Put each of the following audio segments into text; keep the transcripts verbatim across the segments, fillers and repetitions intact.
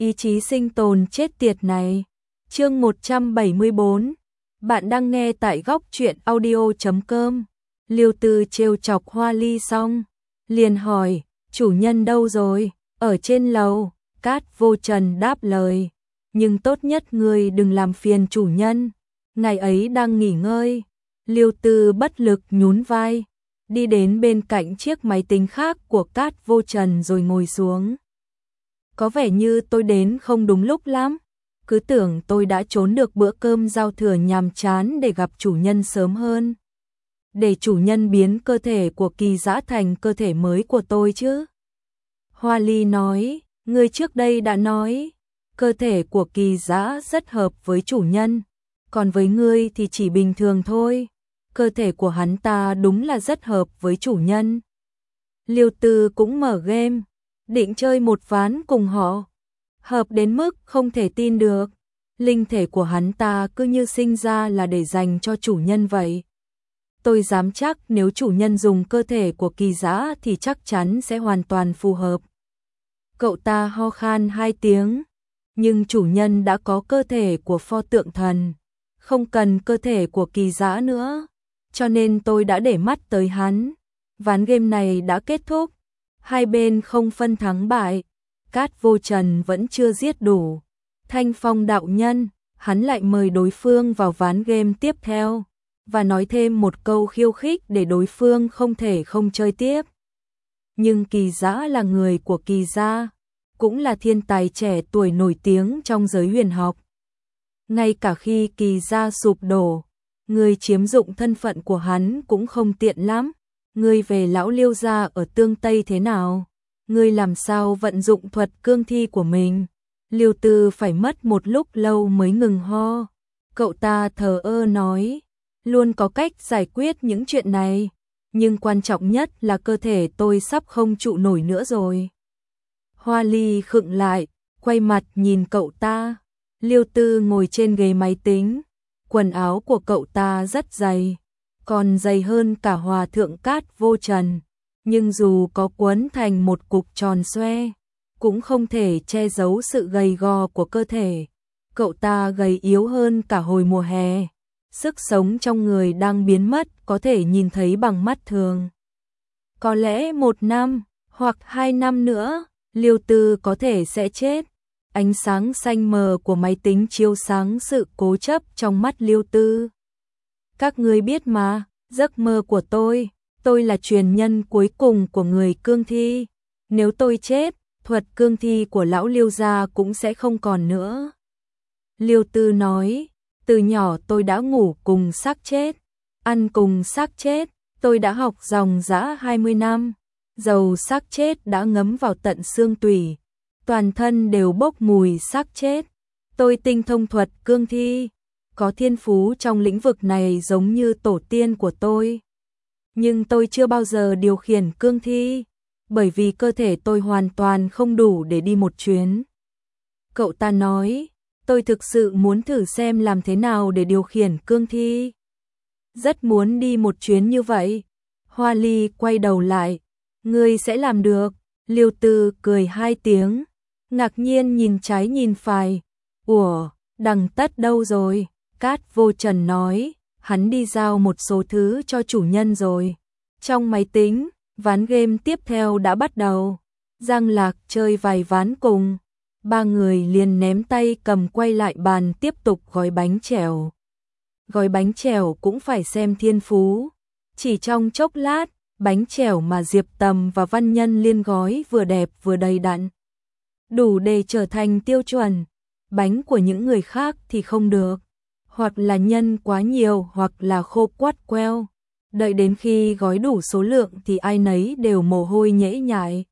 ý chí sinh tồn chết tiệt này. Chương một trăm bảy mươi bốn. Bạn đang nghe tại góc truyện audio chấm com. Liêu Tư trêu chọc Hoa Ly xong, liền hỏi, chủ nhân đâu rồi? Ở trên lầu. Cát Vô Trần đáp lời, nhưng tốt nhất ngươi đừng làm phiền chủ nhân, ngày ấy đang nghỉ ngơi. Liêu Tư bất lực nhún vai, đi đến bên cạnh chiếc máy tính khác của Cát Vô Trần rồi ngồi xuống. Có vẻ như tôi đến không đúng lúc lắm, cứ tưởng tôi đã trốn được bữa cơm giao thừa nhàm chán để gặp chủ nhân sớm hơn, để chủ nhân biến cơ thể của Kỳ Dã thành cơ thể mới của tôi chứ. Hoa Ly nói, ngươi trước đây đã nói, cơ thể của Kỳ Dã rất hợp với chủ nhân, còn với ngươi thì chỉ bình thường thôi. Cơ thể của hắn ta đúng là rất hợp với chủ nhân. Liêu Tư cũng mở game, định chơi một ván cùng họ, hợp đến mức không thể tin được. Linh thể của hắn ta cứ như sinh ra là để dành cho chủ nhân vậy. Tôi dám chắc nếu chủ nhân dùng cơ thể của Kỳ Dã thì chắc chắn sẽ hoàn toàn phù hợp. Cậu ta ho khan hai tiếng, nhưng chủ nhân đã có cơ thể của pho tượng thần, không cần cơ thể của Kỳ Dã nữa, cho nên tôi đã để mắt tới hắn. Ván game này đã kết thúc, hai bên không phân thắng bại. Cát Vô Trần vẫn chưa giết đủ Thanh Phong đạo nhân, hắn lại mời đối phương vào ván game tiếp theo, và nói thêm một câu khiêu khích để đối phương không thể không chơi tiếp. Nhưng Kỳ Dã là người của Kỳ gia, cũng là thiên tài trẻ tuổi nổi tiếng trong giới huyền học. Ngay cả khi Kỳ gia sụp đổ, người chiếm dụng thân phận của hắn cũng không tiện lắm. Ngươi về lão Liêu gia ở Tương Tây thế nào? Ngươi làm sao vận dụng thuật cương thi của mình? Liêu Tư phải mất một lúc lâu mới ngừng ho. Cậu ta thờ ơ nói, luôn có cách giải quyết những chuyện này, nhưng quan trọng nhất là cơ thể tôi sắp không trụ nổi nữa rồi. Hoa Ly khựng lại, quay mặt nhìn cậu ta. Liêu Tư ngồi trên ghế máy tính, quần áo của cậu ta rất dày, còn dày hơn cả Hòa thượng Cát Vô Trần, nhưng dù có quấn thành một cục tròn xoe, cũng không thể che giấu sự gầy gò của cơ thể. Cậu ta gầy yếu hơn cả hồi mùa hè, sức sống trong người đang biến mất, có thể nhìn thấy bằng mắt thường. Có lẽ một năm, hoặc hai năm nữa, Liêu Tư có thể sẽ chết. Ánh sáng xanh mờ của máy tính chiếu sáng sự cố chấp trong mắt Liêu Tư. Các ngươi biết mà, giấc mơ của tôi, tôi là truyền nhân cuối cùng của người cương thi. Nếu tôi chết, thuật cương thi của lão Liêu gia cũng sẽ không còn nữa. Liêu Tư nói, từ nhỏ tôi đã ngủ cùng xác chết, ăn cùng xác chết, tôi đã học dòng dã hai mươi năm, dầu xác chết đã ngấm vào tận xương tủy, toàn thân đều bốc mùi xác chết. Tôi tinh thông thuật cương thi, có thiên phú trong lĩnh vực này giống như tổ tiên của tôi. Nhưng tôi chưa bao giờ điều khiển cương thi, bởi vì cơ thể tôi hoàn toàn không đủ để đi một chuyến. Cậu ta nói, tôi thực sự muốn thử xem làm thế nào để điều khiển cương thi. Rất muốn đi một chuyến như vậy. Hoa Ly quay đầu lại, ngươi sẽ làm được. Liêu Tư cười hai tiếng, ngạc nhiên nhìn trái nhìn phải. Ủa, Đằng Tất đâu rồi? Cát Vô Trần nói, hắn đi giao một số thứ cho chủ nhân rồi. Trong máy tính, ván game tiếp theo đã bắt đầu. Giang Lạc chơi vài ván cùng, ba người liền ném tay cầm quay lại bàn tiếp tục gói bánh chèo. Gói bánh chèo cũng phải xem thiên phú. Chỉ trong chốc lát, bánh chèo mà Diệp Tầm và Văn Nhân Liên gói vừa đẹp vừa đầy đặn, đủ để trở thành tiêu chuẩn. Bánh của những người khác thì không được, hoặc là nhân quá nhiều hoặc là khô quắt queo. Đợi đến khi gói đủ số lượng thì ai nấy đều mồ hôi nhễ nhại.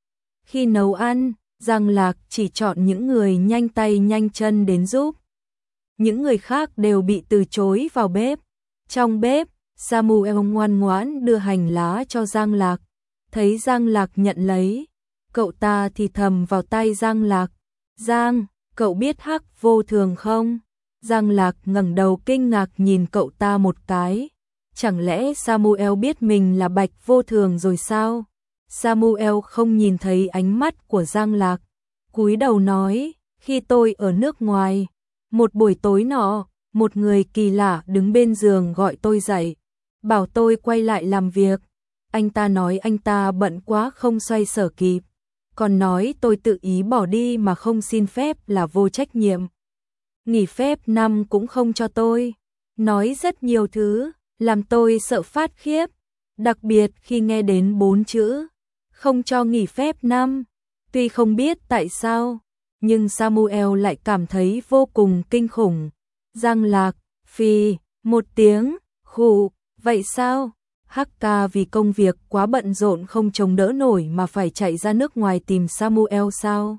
Khi nấu ăn, Giang Lạc chỉ chọn những người nhanh tay nhanh chân đến giúp. Những người khác đều bị từ chối vào bếp. Trong bếp, Samuel ngoan ngoãn đưa hành lá cho Giang Lạc. Thấy Giang Lạc nhận lấy, cậu ta thì thầm vào tay Giang Lạc, Giang, cậu biết Hắc Vô Thường không? Giang Lạc ngẩng đầu kinh ngạc nhìn cậu ta một cái. Chẳng lẽ Samuel biết mình là Bạch Vô Thường rồi sao? Samuel không nhìn thấy ánh mắt của Giang Lạc, cúi đầu nói, Khi tôi ở nước ngoài, một buổi tối nọ, một người kỳ lạ đứng bên giường gọi tôi dậy, bảo tôi quay lại làm việc. Anh ta nói anh ta bận quá không xoay sở kịp, còn nói tôi tự ý bỏ đi mà không xin phép là vô trách nhiệm. Nghỉ phép năm cũng không cho tôi, nói rất nhiều thứ, làm tôi sợ phát khiếp, đặc biệt khi nghe đến bốn chữ, không cho nghỉ phép năm. Tuy không biết tại sao, nhưng Samuel lại cảm thấy vô cùng kinh khủng. Giang Lạc, phì, một tiếng, khụ, vậy sao? hắc ca vì công việc quá bận rộn không chống đỡ nổi mà phải chạy ra nước ngoài tìm Samuel sao?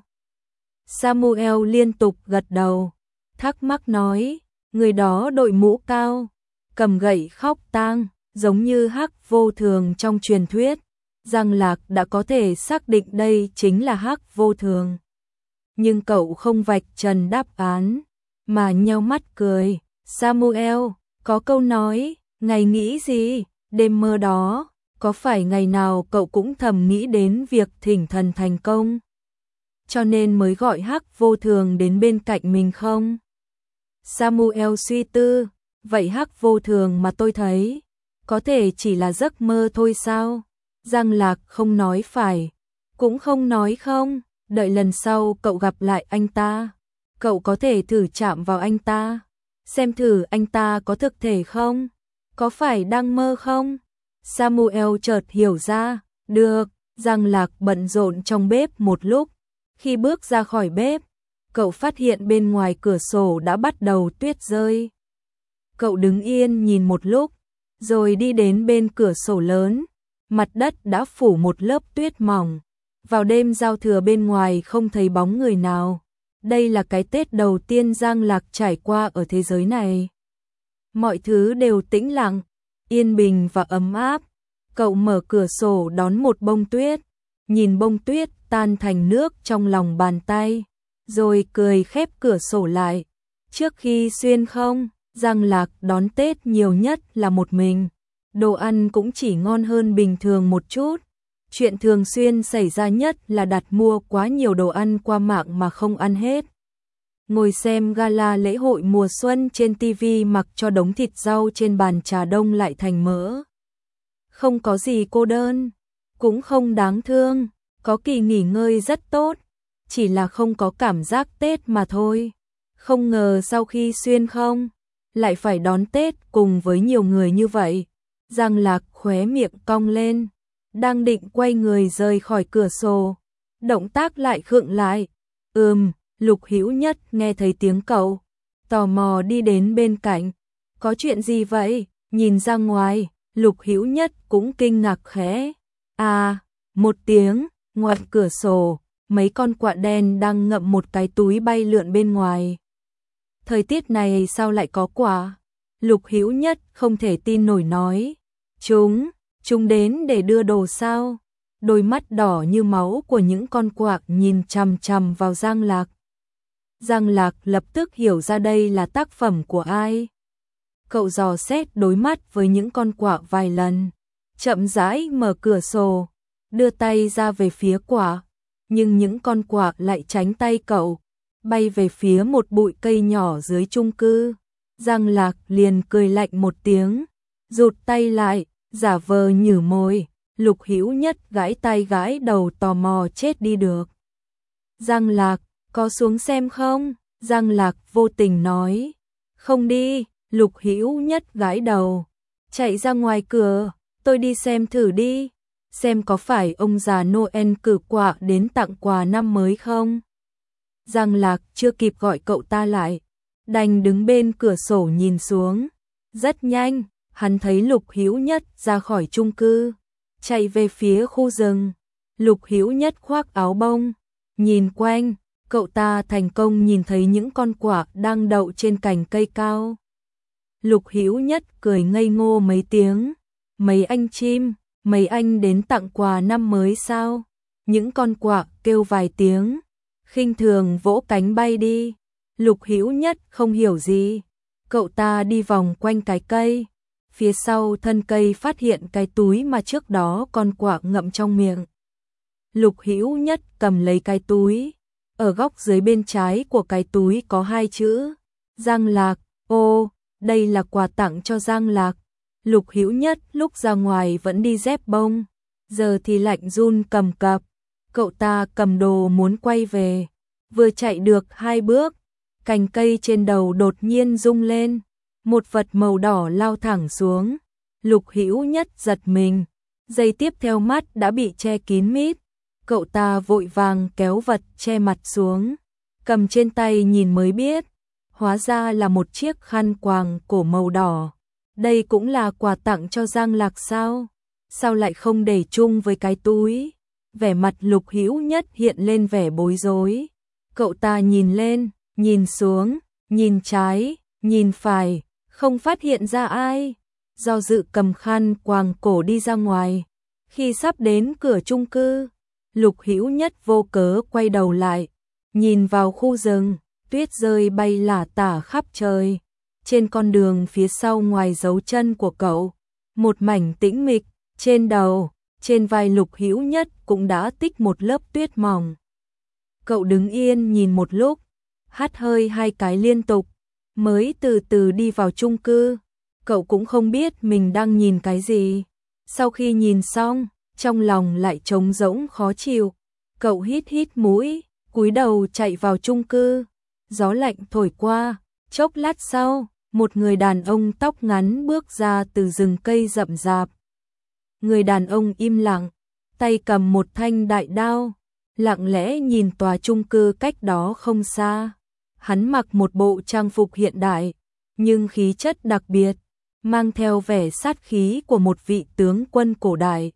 Samuel liên tục gật đầu, thắc mắc nói, người đó đội mũ cao, cầm gậy khóc tang, giống như Hắc Vô Thường trong truyền thuyết. Giang Lạc đã có thể xác định đây chính là Hắc Vô Thường. Nhưng cậu không vạch trần đáp án, mà nheo mắt cười. Samuel, có câu nói, ngày nghĩ gì, đêm mơ đó, có phải ngày nào cậu cũng thầm nghĩ đến việc thỉnh thần thành công, cho nên mới gọi Hắc Vô Thường đến bên cạnh mình không? Samuel suy tư, vậy Hắc Vô Thường mà tôi thấy, có thể chỉ là giấc mơ thôi sao? Giang Lạc không nói phải, cũng không nói không, đợi lần sau cậu gặp lại anh ta, cậu có thể thử chạm vào anh ta, xem thử anh ta có thực thể không, có phải đang mơ không? Samuel chợt hiểu ra, được. Giang Lạc bận rộn trong bếp một lúc, khi bước ra khỏi bếp, cậu phát hiện bên ngoài cửa sổ đã bắt đầu tuyết rơi. Cậu đứng yên nhìn một lúc, rồi đi đến bên cửa sổ lớn, mặt đất đã phủ một lớp tuyết mỏng. Vào đêm giao thừa bên ngoài không thấy bóng người nào. Đây là cái Tết đầu tiên Giang Lạc trải qua ở thế giới này. Mọi thứ đều tĩnh lặng, yên bình và ấm áp. Cậu mở cửa sổ đón một bông tuyết, nhìn bông tuyết tan thành nước trong lòng bàn tay, rồi cười khép cửa sổ lại. Trước khi xuyên không, Giang Lạc đón Tết nhiều nhất là một mình. Đồ ăn cũng chỉ ngon hơn bình thường một chút. Chuyện thường xuyên xảy ra nhất là đặt mua quá nhiều đồ ăn qua mạng mà không ăn hết. Ngồi xem gala lễ hội mùa xuân trên ti vi mặc cho đống thịt rau trên bàn trà đông lại thành mỡ. Không có gì cô đơn, cũng không đáng thương, có kỳ nghỉ ngơi rất tốt, chỉ là không có cảm giác Tết mà thôi. Không ngờ sau khi xuyên không, lại phải đón Tết cùng với nhiều người như vậy. Giang Lạc khóe miệng cong lên, đang định quay người rời khỏi cửa sổ, động tác lại khựng lại. Ừm, Lục Hữu Nhất nghe thấy tiếng cậu, tò mò đi đến bên cạnh. Có chuyện gì vậy? Nhìn ra ngoài, Lục Hữu Nhất cũng kinh ngạc khẽ. À, một tiếng, ngoài cửa sổ, mấy con quạ đen đang ngậm một cái túi bay lượn bên ngoài. Thời tiết này sao lại có quạ? Lục Hữu Nhất không thể tin nổi nói. Chúng, chúng đến để đưa đồ sao? Đôi mắt đỏ như máu của những con quạ nhìn chằm chằm vào Giang Lạc. Giang Lạc lập tức hiểu ra đây là tác phẩm của ai. Cậu dò xét đối mắt với những con quạ vài lần, chậm rãi mở cửa sổ, đưa tay ra về phía quạ, nhưng những con quạ lại tránh tay cậu, bay về phía một bụi cây nhỏ dưới chung cư. Giang Lạc liền cười lạnh một tiếng, rụt tay lại, giả vờ nhử môi. Lục Hữu Nhất gãi tay gãi đầu tò mò chết đi được. Giang Lạc, có xuống xem không? Giang Lạc vô tình nói. Không đi. Lục Hữu Nhất gãi đầu, chạy ra ngoài cửa, tôi đi xem thử đi, xem có phải ông già Noel cử quạ đến tặng quà năm mới không. Giang Lạc chưa kịp gọi cậu ta lại, đành đứng bên cửa sổ nhìn xuống. Rất nhanh, hắn thấy Lục Hữu Nhất ra khỏi chung cư, chạy về phía khu rừng. Lục Hữu Nhất khoác áo bông, nhìn quanh, cậu ta thành công nhìn thấy những con quạ đang đậu trên cành cây cao. Lục Hữu Nhất cười ngây ngô mấy tiếng. Mấy anh chim, mấy anh đến tặng quà năm mới sao? Những con quạ kêu vài tiếng, khinh thường vỗ cánh bay đi. Lục Hữu Nhất không hiểu gì. Cậu ta đi vòng quanh cái cây. Phía sau thân cây phát hiện cái túi mà trước đó con quạ ngậm trong miệng. Lục Hữu Nhất cầm lấy cái túi, Ở góc dưới bên trái của cái túi có hai chữ Giang Lạc. Ô, đây là quà tặng cho Giang Lạc. Lục Hữu Nhất lúc ra ngoài vẫn đi dép bông, giờ thì lạnh run cầm cập. Cậu ta cầm đồ muốn quay về, vừa chạy được hai bước, cành cây trên đầu đột nhiên rung lên, một vật màu đỏ lao thẳng xuống. Lục Hữu Nhất giật mình, giây tiếp theo mắt đã bị che kín mít. Cậu ta vội vàng kéo vật che mặt xuống, cầm trên tay nhìn mới biết, hóa ra là một chiếc khăn quàng cổ màu đỏ. Đây cũng là quà tặng cho Giang Lạc sao? Sao lại không để chung với cái túi? Vẻ mặt Lục Hữu Nhất hiện lên vẻ bối rối. Cậu ta nhìn lên, nhìn xuống, nhìn trái, nhìn phải, không phát hiện ra ai. Do dự cầm khăn quàng cổ đi ra ngoài. Khi sắp đến cửa chung cư, Lục Hữu Nhất vô cớ quay đầu lại, nhìn vào khu rừng, tuyết rơi bay lả tả khắp trời. Trên con đường phía sau ngoài dấu chân của cậu, một mảnh tĩnh mịch, trên đầu, trên vai Lục Hữu Nhất cũng đã tích một lớp tuyết mỏng. Cậu đứng yên nhìn một lúc, hắt hơi hai cái liên tục, mới từ từ đi vào chung cư. Cậu cũng không biết mình đang nhìn cái gì. Sau khi nhìn xong, trong lòng lại trống rỗng khó chịu. Cậu hít hít mũi, cúi đầu chạy vào chung cư. Gió lạnh thổi qua, chốc lát sau, một người đàn ông tóc ngắn bước ra từ rừng cây rậm rạp. Người đàn ông im lặng, tay cầm một thanh đại đao, lặng lẽ nhìn tòa chung cư cách đó không xa. Hắn mặc một bộ trang phục hiện đại, nhưng khí chất đặc biệt, mang theo vẻ sát khí của một vị tướng quân cổ đại.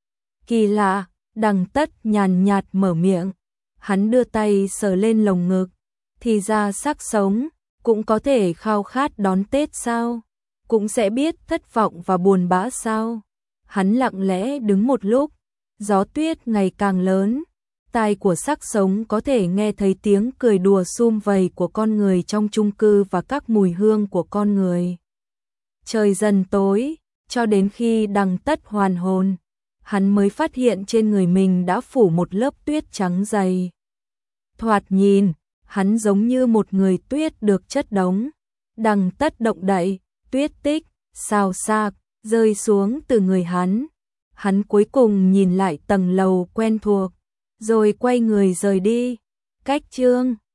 Kỳ lạ, Đằng Tất nhàn nhạt mở miệng, hắn đưa tay sờ lên lồng ngực, thì ra xác sống, cũng có thể khao khát đón Tết sao? Cũng sẽ biết thất vọng và buồn bã sao? Hắn lặng lẽ đứng một lúc, gió tuyết ngày càng lớn, tai của xác sống có thể nghe thấy tiếng cười đùa sum vầy của con người trong chung cư và các mùi hương của con người. Trời dần tối, cho đến khi Đằng Tất hoàn hồn, hắn mới phát hiện trên người mình đã phủ một lớp tuyết trắng dày. Thoạt nhìn, hắn giống như một người tuyết được chất đống. Đằng Tất động đậy, tuyết tích, xào xạc, rơi xuống từ người hắn. Hắn cuối cùng nhìn lại tầng lầu quen thuộc, rồi quay người rời đi. Cách chương